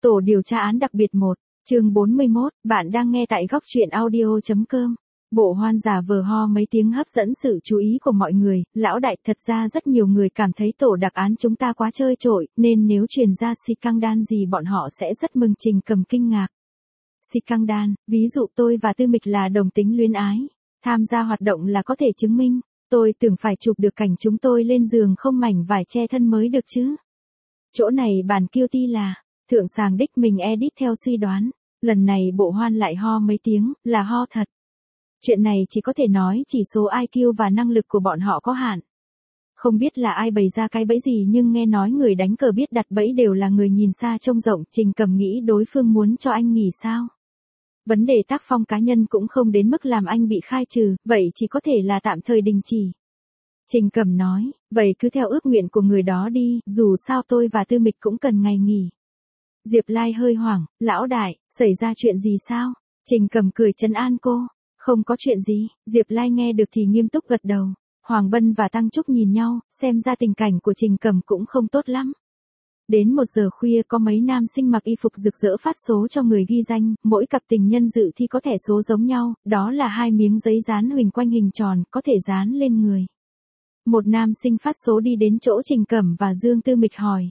Tổ điều tra án đặc biệt 1, chương 41, bạn đang nghe tại góc truyện audio.com. Bộ Hoan giả vờ ho mấy tiếng hấp dẫn sự chú ý của mọi người, lão đại, thật ra rất nhiều người cảm thấy tổ đặc án chúng ta quá chơi trội, nên nếu truyền ra scandal gì bọn họ sẽ rất mừng. Trình Cầm kinh ngạc. Scandal, ví dụ tôi và Tư Mịch là đồng tính luyến ái, tham gia hoạt động là có thể chứng minh, tôi tưởng phải chụp được cảnh chúng tôi lên giường không mảnh vải che thân mới được chứ. Chỗ này bàn guilty là, thượng sàng đích mình edit theo suy đoán, lần này Bộ Hoan lại ho mấy tiếng, là ho thật. Chuyện này chỉ có thể nói chỉ số IQ và năng lực của bọn họ có hạn. Không biết là ai bày ra cái bẫy gì nhưng nghe nói người đánh cờ biết đặt bẫy đều là người nhìn xa trông rộng. Trình Cầm nghĩ đối phương muốn cho anh nghỉ sao. Vấn đề tác phong cá nhân cũng không đến mức làm anh bị khai trừ, vậy chỉ có thể là tạm thời đình chỉ. Trình Cầm nói, vậy cứ theo ước nguyện của người đó đi, dù sao tôi và Tư Mịch cũng cần ngày nghỉ. Diệp Lai hơi hoảng, lão đại, xảy ra chuyện gì sao? Trình Cầm cười trấn an cô, không có chuyện gì. Diệp Lai nghe được thì nghiêm túc gật đầu. Hoàng Bân và Tăng Trúc nhìn nhau, xem ra tình cảnh của Trình Cầm cũng không tốt lắm. Đến 1 giờ khuya có mấy nam sinh mặc y phục rực rỡ phát số cho người ghi danh, mỗi cặp tình nhân dự thi có thẻ số giống nhau, đó là 2 miếng giấy dán huỳnh quanh hình tròn, có thể dán lên người. Một nam sinh phát số đi đến chỗ Trình Cầm và Dương Tư Mịch hỏi.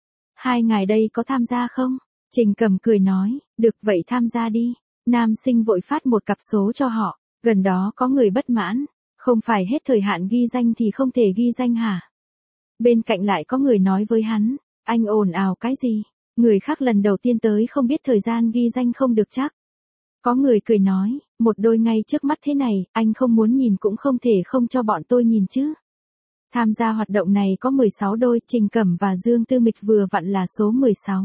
2 ngài đây có tham gia không? Trình Cầm cười nói, được vậy tham gia đi. Nam sinh vội phát một cặp số cho họ, gần đó có người bất mãn, không phải hết thời hạn ghi danh thì không thể ghi danh hả? Bên cạnh lại có người nói với hắn, anh ồn ào cái gì? Người khác lần đầu tiên tới không biết thời gian ghi danh không được chắc. Có người cười nói, một đôi ngay trước mắt thế này, anh không muốn nhìn cũng không thể không cho bọn tôi nhìn chứ. Tham gia hoạt động này có 16 đôi, Trình Cầm và Dương Tư Mịch vừa vặn là số 16.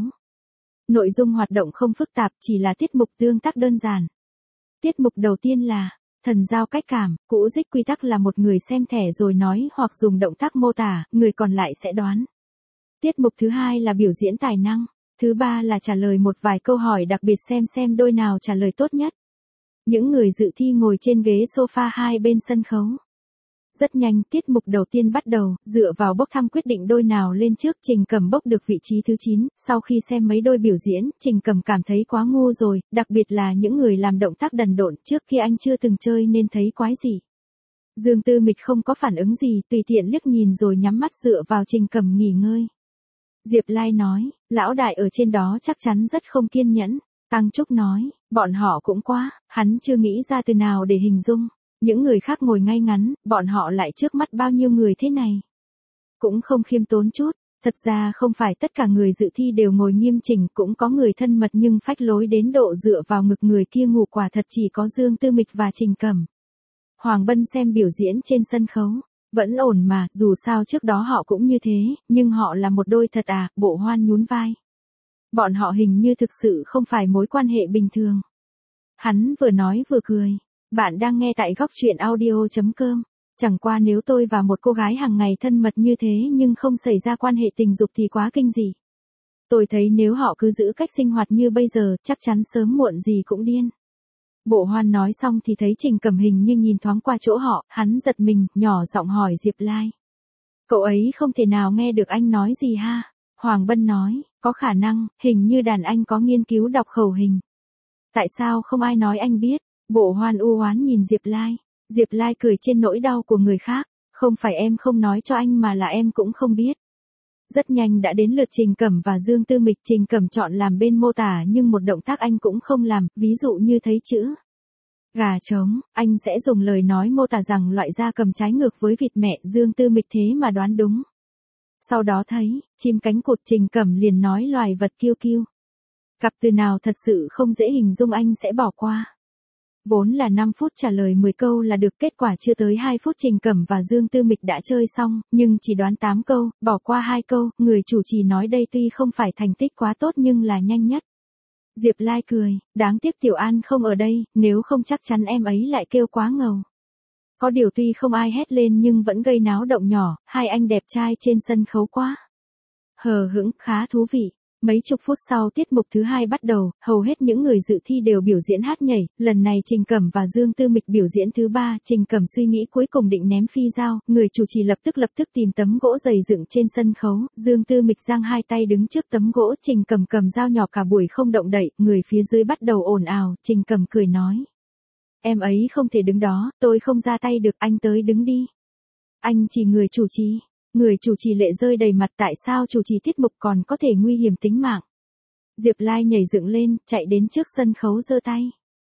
Nội dung hoạt động không phức tạp, chỉ là tiết mục tương tác đơn giản. Tiết mục đầu tiên là thần giao cách cảm, cũ dích quy tắc là một người xem thẻ rồi nói hoặc dùng động tác mô tả, người còn lại sẽ đoán. Tiết mục thứ 2 là biểu diễn tài năng, thứ 3 là trả lời một vài câu hỏi đặc biệt xem đôi nào trả lời tốt nhất. Những người dự thi ngồi trên ghế sofa hai bên sân khấu. Rất nhanh, tiết mục đầu tiên bắt đầu, dựa vào bốc thăm quyết định đôi nào lên trước. Trình Cầm bốc được vị trí thứ 9, sau khi xem mấy đôi biểu diễn, Trình Cầm cảm thấy quá ngu rồi, đặc biệt là những người làm động tác đần độn, trước kia anh chưa từng chơi nên thấy quái dị. Dương Tư Mịch không có phản ứng gì, tùy tiện liếc nhìn rồi nhắm mắt dựa vào Trình Cầm nghỉ ngơi. Diệp Lai nói, lão đại ở trên đó chắc chắn rất không kiên nhẫn. Tăng Trúc nói, bọn họ cũng quá, hắn chưa nghĩ ra từ nào để hình dung. Những người khác ngồi ngay ngắn, bọn họ lại trước mắt bao nhiêu người thế này. Cũng không khiêm tốn chút, thật ra không phải tất cả người dự thi đều ngồi nghiêm chỉnh, cũng có người thân mật nhưng phách lối đến độ dựa vào ngực người kia ngủ, quả thật chỉ có Dương Tư Mịch và Trình Cầm. Hoàng Bân xem biểu diễn trên sân khấu, vẫn ổn mà, dù sao trước đó họ cũng như thế, nhưng họ là một đôi thật à, Bộ Hoan nhún vai. Bọn họ hình như thực sự không phải mối quan hệ bình thường. Hắn vừa nói vừa cười. Bạn đang nghe tại góc truyện audio.com. Chẳng qua nếu tôi và một cô gái hàng ngày thân mật như thế nhưng không xảy ra quan hệ tình dục thì quá kinh dị. Tôi thấy nếu họ cứ giữ cách sinh hoạt như bây giờ, chắc chắn sớm muộn gì cũng điên. Bộ Hoan nói xong thì thấy Trình Cầm hình như nhìn thoáng qua chỗ họ, hắn giật mình, nhỏ giọng hỏi Diệp Lai. Cậu ấy không thể nào nghe được anh nói gì ha? Hoàng Bân nói, có khả năng, hình như đàn anh có nghiên cứu đọc khẩu hình. Tại sao không ai nói anh biết? Bộ Hoan u oán nhìn Diệp Lai. Diệp Lai cười trên nỗi đau của người khác, không phải em không nói cho anh mà là em cũng không biết. Rất nhanh đã đến lượt Trình Cầm và Dương Tư Mịch. Trình Cầm chọn làm bên mô tả nhưng một động tác anh cũng không làm, ví dụ như thấy chữ gà trống, anh sẽ dùng lời nói mô tả rằng loại da cầm trái ngược với vịt mẹ. Dương Tư Mịch thế mà đoán đúng. Sau đó thấy chim cánh cụt, Trình Cầm liền nói loài vật kiêu kiêu. Cặp từ nào thật sự không dễ hình dung anh sẽ bỏ qua. Vốn là 5 phút trả lời 10 câu là được, kết quả chưa tới 2 phút Trình Cầm và Dương Tư Mịch đã chơi xong, nhưng chỉ đoán 8 câu, bỏ qua 2 câu, người chủ trì nói đây tuy không phải thành tích quá tốt nhưng là nhanh nhất. Diệp Lai cười, đáng tiếc Tiểu An không ở đây, nếu không chắc chắn em ấy lại kêu quá ngầu. Có điều tuy không ai hét lên nhưng vẫn gây náo động nhỏ, hai anh đẹp trai trên sân khấu quá hờ hững, khá thú vị. Mấy chục phút sau tiết mục thứ hai bắt đầu, hầu hết những người dự thi đều biểu diễn hát nhảy, lần này Trình Cẩm và Dương Tư Mịch biểu diễn thứ ba, Trình Cẩm suy nghĩ cuối cùng định ném phi dao, người chủ trì lập tức tìm tấm gỗ dày dựng trên sân khấu, Dương Tư Mịch giang hai tay đứng trước tấm gỗ, Trình Cẩm cầm dao nhỏ cả buổi không động đậy, người phía dưới bắt đầu ồn ào, Trình Cẩm cười nói. Em ấy không thể đứng đó, tôi không ra tay được, anh tới đứng đi. Anh chỉ người chủ trì. Người chủ trì lệ rơi đầy mặt, tại sao chủ trì tiết mục còn có thể nguy hiểm tính mạng. Diệp Lai nhảy dựng lên, chạy đến trước sân khấu giơ tay.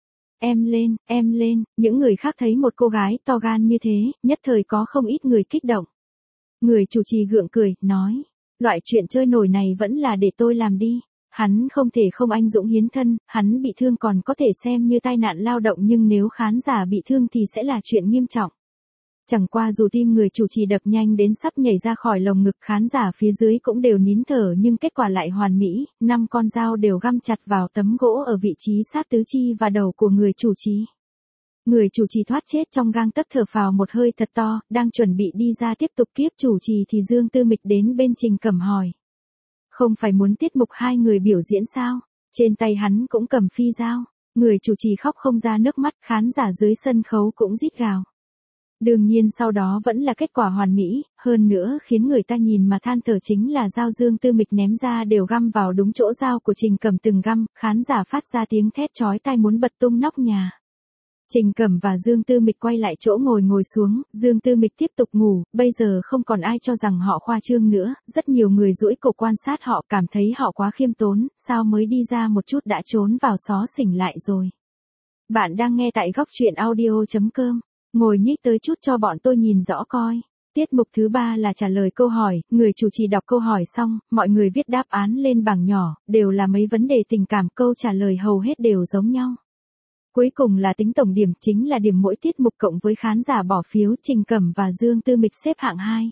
Em lên, những người khác thấy một cô gái to gan như thế, nhất thời có không ít người kích động. Người chủ trì gượng cười, nói, loại chuyện chơi nổi này vẫn là để tôi làm đi. Hắn không thể không anh dũng hiến thân, hắn bị thương còn có thể xem như tai nạn lao động nhưng nếu khán giả bị thương thì sẽ là chuyện nghiêm trọng. Chẳng qua dù tim người chủ trì đập nhanh đến sắp nhảy ra khỏi lồng ngực, khán giả phía dưới cũng đều nín thở nhưng kết quả lại hoàn mỹ, 5 con dao đều găm chặt vào tấm gỗ ở vị trí sát tứ chi và đầu của người chủ trì. Người chủ trì thoát chết trong gang tấc thở phào một hơi thật to, đang chuẩn bị đi ra tiếp tục kiếp chủ trì thì Dương Tư Mịch đến bên Trình Cẩm hỏi. Không phải muốn tiết mục hai người biểu diễn sao? Trên tay hắn cũng cầm phi dao. Người chủ trì khóc không ra nước mắt, khán giả dưới sân khấu cũng rít gào. Đương nhiên sau đó vẫn là kết quả hoàn mỹ, hơn nữa khiến người ta nhìn mà than thở chính là dao Dương Tư Mịch ném ra đều găm vào đúng chỗ dao của Trình Cẩm từng găm, khán giả phát ra tiếng thét chói tai muốn bật tung nóc nhà. Trình Cẩm và Dương Tư Mịch quay lại chỗ ngồi xuống, Dương Tư Mịch tiếp tục ngủ, bây giờ không còn ai cho rằng họ khoa trương nữa, rất nhiều người duỗi cổ quan sát họ cảm thấy họ quá khiêm tốn, sao mới đi ra một chút đã trốn vào xó xỉnh lại rồi. Bạn đang nghe tại góc truyện audio.com. Ngồi nhích tới chút cho bọn tôi nhìn rõ coi. Tiết mục thứ ba là trả lời câu hỏi, người chủ trì đọc câu hỏi xong, mọi người viết đáp án lên bảng nhỏ, đều là mấy vấn đề tình cảm, câu trả lời hầu hết đều giống nhau. Cuối cùng là tính tổng điểm, chính là điểm mỗi tiết mục cộng với khán giả bỏ phiếu. Trình Cẩm và Dương Tư Mịch xếp hạng 2.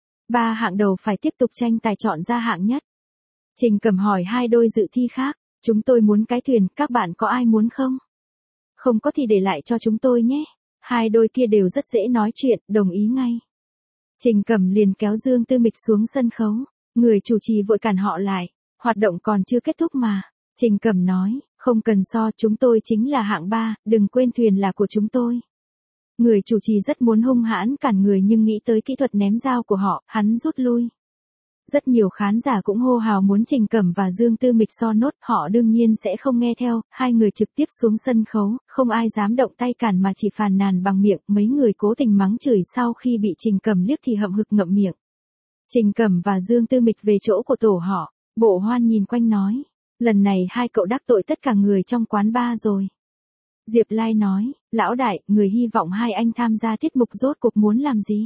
3 hạng đầu phải tiếp tục tranh tài chọn ra hạng nhất. Trình Cẩm hỏi hai đôi dự thi khác, chúng tôi muốn cái thuyền, các bạn có ai muốn không? Không có thì để lại cho chúng tôi nhé. Hai đôi kia đều rất dễ nói chuyện, đồng ý ngay. Trình Cẩm liền kéo Dương Tư Mịch xuống sân khấu. Người chủ trì vội cản họ lại. Hoạt động còn chưa kết thúc mà. Trình Cẩm nói, không cần so, chúng tôi chính là hạng 3, đừng quên thuyền là của chúng tôi. Người chủ trì rất muốn hung hãn cản người nhưng nghĩ tới kỹ thuật ném dao của họ, hắn rút lui. Rất nhiều khán giả cũng hô hào muốn Trình Cẩm và Dương Tư Mịch so nốt, họ đương nhiên sẽ không nghe theo, hai người trực tiếp xuống sân khấu, không ai dám động tay cản mà chỉ phàn nàn bằng miệng, mấy người cố tình mắng chửi sau khi bị Trình Cẩm liếc thì hậm hực ngậm miệng. Trình Cẩm và Dương Tư Mịch về chỗ của tổ họ, Bộ Hoan nhìn quanh nói, lần này hai cậu đắc tội tất cả người trong quán bar rồi. Diệp Lai nói, lão đại, người hy vọng hai anh tham gia tiết mục rốt cuộc muốn làm gì?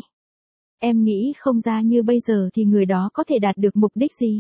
Em nghĩ không ra như bây giờ thì người đó có thể đạt được mục đích gì.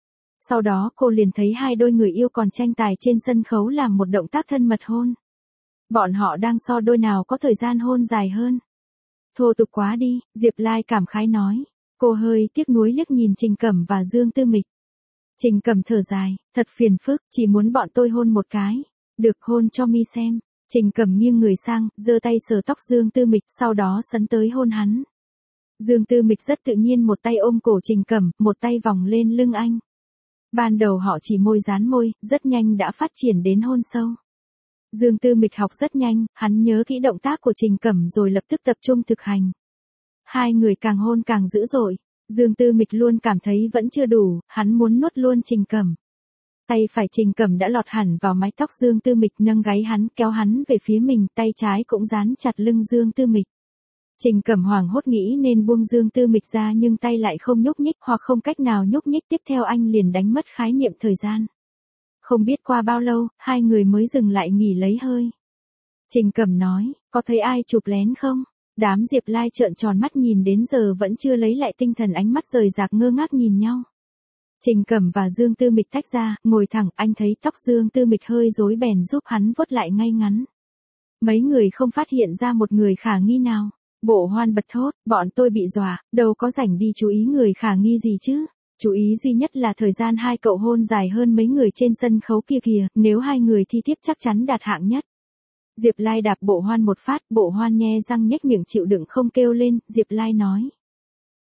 Sau đó cô liền thấy hai đôi người yêu còn tranh tài trên sân khấu làm một động tác thân mật hôn. Bọn họ đang so đôi nào có thời gian hôn dài hơn. Thô tục quá đi, Diệp Lai cảm khái nói. Cô hơi tiếc nuối liếc nhìn Trình Cẩm và Dương Tư Mịch. Trình Cẩm thở dài, thật phiền phức, chỉ muốn bọn tôi hôn một cái. Được, hôn cho mi xem. Trình Cẩm nghiêng người sang, giơ tay sờ tóc Dương Tư Mịch, sau đó sấn tới hôn hắn. Dương Tư Mịch rất tự nhiên một tay ôm cổ Trình Cẩm, một tay vòng lên lưng anh. Ban đầu họ chỉ môi dán môi, rất nhanh đã phát triển đến hôn sâu. Dương Tư Mịch học rất nhanh, hắn nhớ kỹ động tác của Trình Cẩm rồi lập tức tập trung thực hành. Hai người càng hôn càng dữ dội. Dương Tư Mịch luôn cảm thấy vẫn chưa đủ, hắn muốn nuốt luôn Trình Cẩm. Tay phải Trình Cẩm đã lọt hẳn vào mái tóc Dương Tư Mịch, nâng gáy hắn, kéo hắn về phía mình, tay trái cũng dán chặt lưng Dương Tư Mịch. Trình Cẩm hoảng hốt nghĩ nên buông Dương Tư Mịch ra nhưng tay lại không nhúc nhích, hoặc không cách nào nhúc nhích, tiếp theo anh liền đánh mất khái niệm thời gian. Không biết qua bao lâu, hai người mới dừng lại nghỉ lấy hơi. Trình Cẩm nói, có thấy ai chụp lén không? Đám Diệp Lai trợn tròn mắt nhìn đến giờ vẫn chưa lấy lại tinh thần, ánh mắt rời rạc ngơ ngác nhìn nhau. Trình Cẩm và Dương Tư Mịch tách ra, ngồi thẳng, anh thấy tóc Dương Tư Mịch hơi rối bèn giúp hắn vuốt lại ngay ngắn. Mấy người không phát hiện ra một người khả nghi nào. Bộ Hoan bật thốt, bọn tôi bị dọa, đâu có rảnh đi chú ý người khả nghi gì chứ. Chú ý duy nhất là thời gian hai cậu hôn dài hơn mấy người trên sân khấu kia kìa, nếu hai người thi tiếp chắc chắn đạt hạng nhất. Diệp Lai đạp Bộ Hoan một phát, Bộ Hoan nhe răng nhếch miệng chịu đựng không kêu lên, Diệp Lai nói.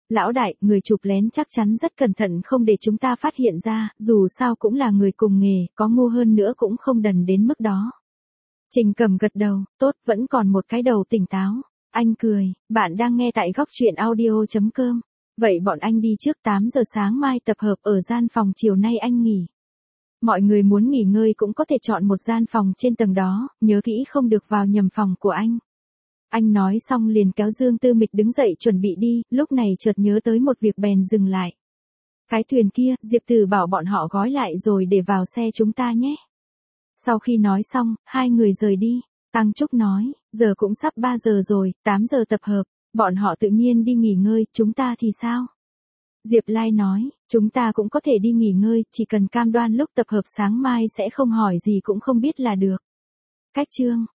Lão đại, người chụp lén chắc chắn rất cẩn thận không để chúng ta phát hiện ra, dù sao cũng là người cùng nghề, có ngu hơn nữa cũng không đần đến mức đó. Trình Cầm gật đầu, tốt, vẫn còn một cái đầu tỉnh táo. Anh cười, bạn đang nghe tại góc truyện audio.com. Vậy bọn anh đi trước 8 giờ sáng mai tập hợp ở gian phòng chiều nay anh nghỉ. Mọi người muốn nghỉ ngơi cũng có thể chọn một gian phòng trên tầng đó, nhớ kỹ không được vào nhầm phòng của anh. Anh nói xong liền kéo Dương Tư Mịch đứng dậy chuẩn bị đi, lúc này chợt nhớ tới một việc bèn dừng lại. Cái thuyền kia, Diệp Tử bảo bọn họ gói lại rồi để vào xe chúng ta nhé. Sau khi nói xong, hai người rời đi. Tăng Trúc nói, giờ cũng sắp 3 giờ rồi, 8 giờ tập hợp, bọn họ tự nhiên đi nghỉ ngơi, chúng ta thì sao? Diệp Lai nói, chúng ta cũng có thể đi nghỉ ngơi, chỉ cần cam đoan lúc tập hợp sáng mai sẽ không hỏi gì cũng không biết là được. Cách chương